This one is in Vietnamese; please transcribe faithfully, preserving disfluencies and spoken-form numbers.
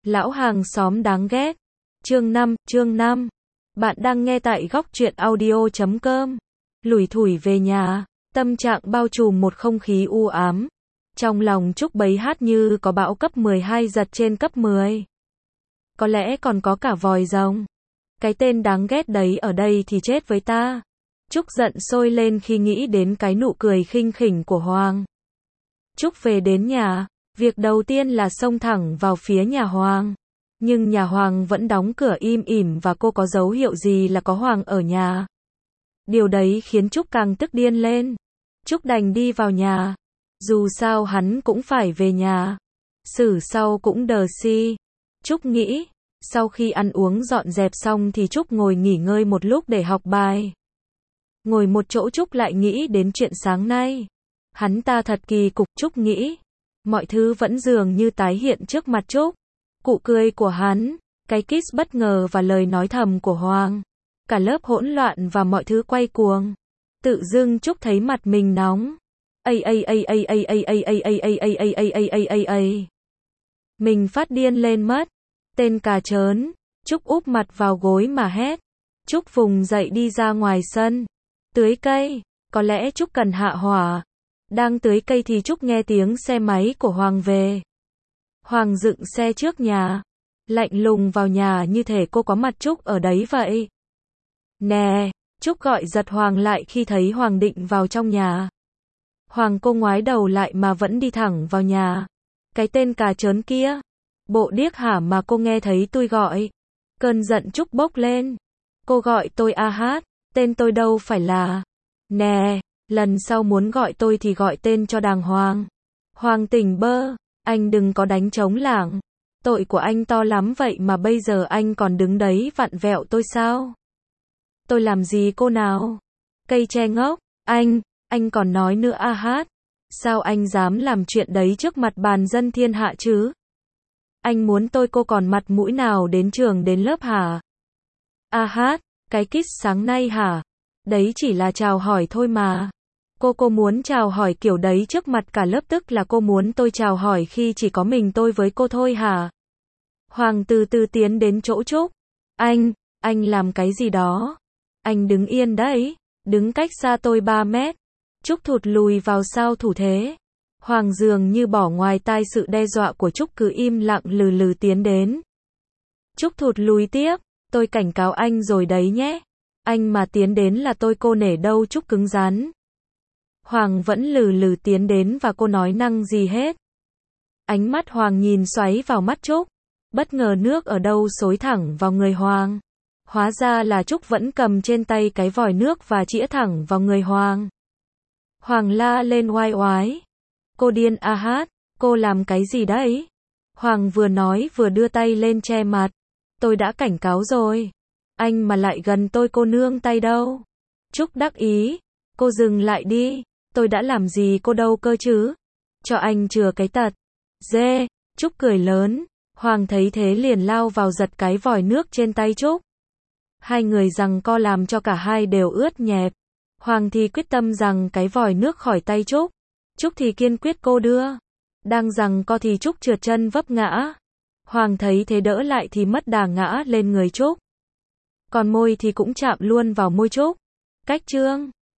Lão hàng xóm đáng ghét. Chương năm, chương năm. Bạn đang nghe tại góc truyện audio chấm com. Lủi thủi về nhà, tâm trạng bao trùm một không khí u ám. Trong lòng Trúc bấy hát như có bão cấp mười hai giật trên cấp mười. Có lẽ còn có cả vòi rồng. Cái tên đáng ghét đấy ở đây thì chết với ta. Trúc giận sôi lên khi nghĩ đến cái nụ cười khinh khỉnh của Hoàng. Trúc về đến nhà, việc đầu tiên là xông thẳng vào phía nhà Hoàng. Nhưng nhà Hoàng vẫn đóng cửa im ỉm và cô có dấu hiệu gì là có Hoàng ở nhà. Điều đấy khiến Trúc càng tức điên lên. Trúc đành đi vào nhà. Dù sao hắn cũng phải về nhà. Xử sau cũng đờ si. Trúc nghĩ, sau khi ăn uống dọn dẹp xong thì Trúc ngồi nghỉ ngơi một lúc để học bài. Ngồi một chỗ Trúc lại nghĩ đến chuyện sáng nay. Hắn ta thật kỳ cục, Trúc nghĩ. Mọi thứ vẫn dường như tái hiện trước mặt Trúc. Cụ cười của hắn, cái kiss bất ngờ và lời nói thầm của Hoàng. Cả lớp hỗn loạn và mọi thứ quay cuồng. Tự dưng Trúc thấy mặt mình nóng. Ây ây ây ây ây ây ây ây ây ây ây ây ây ây ây ây ây. Mình phát điên lên mất. Tên cà chớn. Trúc úp mặt vào gối mà hét. Trúc vùng dậy đi ra ngoài sân. Tưới cây. Có lẽ Trúc cần hạ hỏa. Đang tưới cây thì Trúc nghe tiếng xe máy của Hoàng về. Hoàng dựng xe trước nhà. Lạnh lùng vào nhà như thể cô có mặt Trúc ở đấy vậy. Nè, Trúc gọi giật Hoàng lại khi thấy Hoàng định vào trong nhà. Hoàng cô ngoái đầu lại mà vẫn đi thẳng vào nhà. Cái tên cà chớn kia. Bộ điếc hả mà cô nghe thấy tôi gọi. Cơn giận Trúc bốc lên. Cô gọi tôi a hát, tên tôi đâu phải là. Nè, lần sau muốn gọi tôi thì gọi tên cho đàng hoàng. Hoàng tỉnh bơ, anh đừng có đánh trống lảng. Tội của anh to lắm vậy mà bây giờ anh còn đứng đấy vặn vẹo tôi sao? Tôi làm gì cô nào? Cây tre ngốc, anh, anh còn nói nữa a hát. Sao anh dám làm chuyện đấy trước mặt bàn dân thiên hạ chứ? Anh muốn tôi cô còn mặt mũi nào đến trường đến lớp hả? A hát, cái kiss sáng nay hả? Đấy chỉ là chào hỏi thôi mà. Cô cô muốn chào hỏi kiểu đấy trước mặt cả lớp tức là cô muốn tôi chào hỏi khi chỉ có mình tôi với cô thôi hả? Hoàng từ từ tiến đến chỗ Trúc. Anh, anh làm cái gì đó? Anh đứng yên đấy, đứng cách xa tôi ba mét. Trúc thụt lùi vào sau thủ thế. Hoàng dường như bỏ ngoài tai sự đe dọa của Trúc cứ im lặng lừ lừ tiến đến. Trúc thụt lùi tiếp, tôi cảnh cáo anh rồi đấy nhé. Anh mà tiến đến là tôi cô nể đâu. Trúc cứng rắn. Hoàng vẫn lừ lừ tiến đến và cô nói năng gì hết. Ánh mắt Hoàng nhìn xoáy vào mắt Trúc. Bất ngờ nước ở đâu xối thẳng vào người Hoàng. Hóa ra là Trúc vẫn cầm trên tay cái vòi nước và chĩa thẳng vào người Hoàng. Hoàng la lên oai oái. Cô điên a hát, cô làm cái gì đấy? Hoàng vừa nói vừa đưa tay lên che mặt. Tôi đã cảnh cáo rồi. Anh mà lại gần tôi cô nương tay đâu. Trúc đắc ý. Cô dừng lại đi. Tôi đã làm gì cô đâu cơ chứ? Cho anh chừa cái tật. Dê, Trúc cười lớn. Hoàng thấy thế liền lao vào giật cái vòi nước trên tay Trúc. Hai người giằng co làm cho cả hai đều ướt nhẹp. Hoàng thì quyết tâm giằng cái vòi nước khỏi tay Trúc. Trúc thì kiên quyết cô đưa. Đang giằng co thì Trúc trượt chân vấp ngã. Hoàng thấy thế đỡ lại thì mất đà ngã lên người Trúc. Còn môi thì cũng chạm luôn vào môi Trúc. Cách chương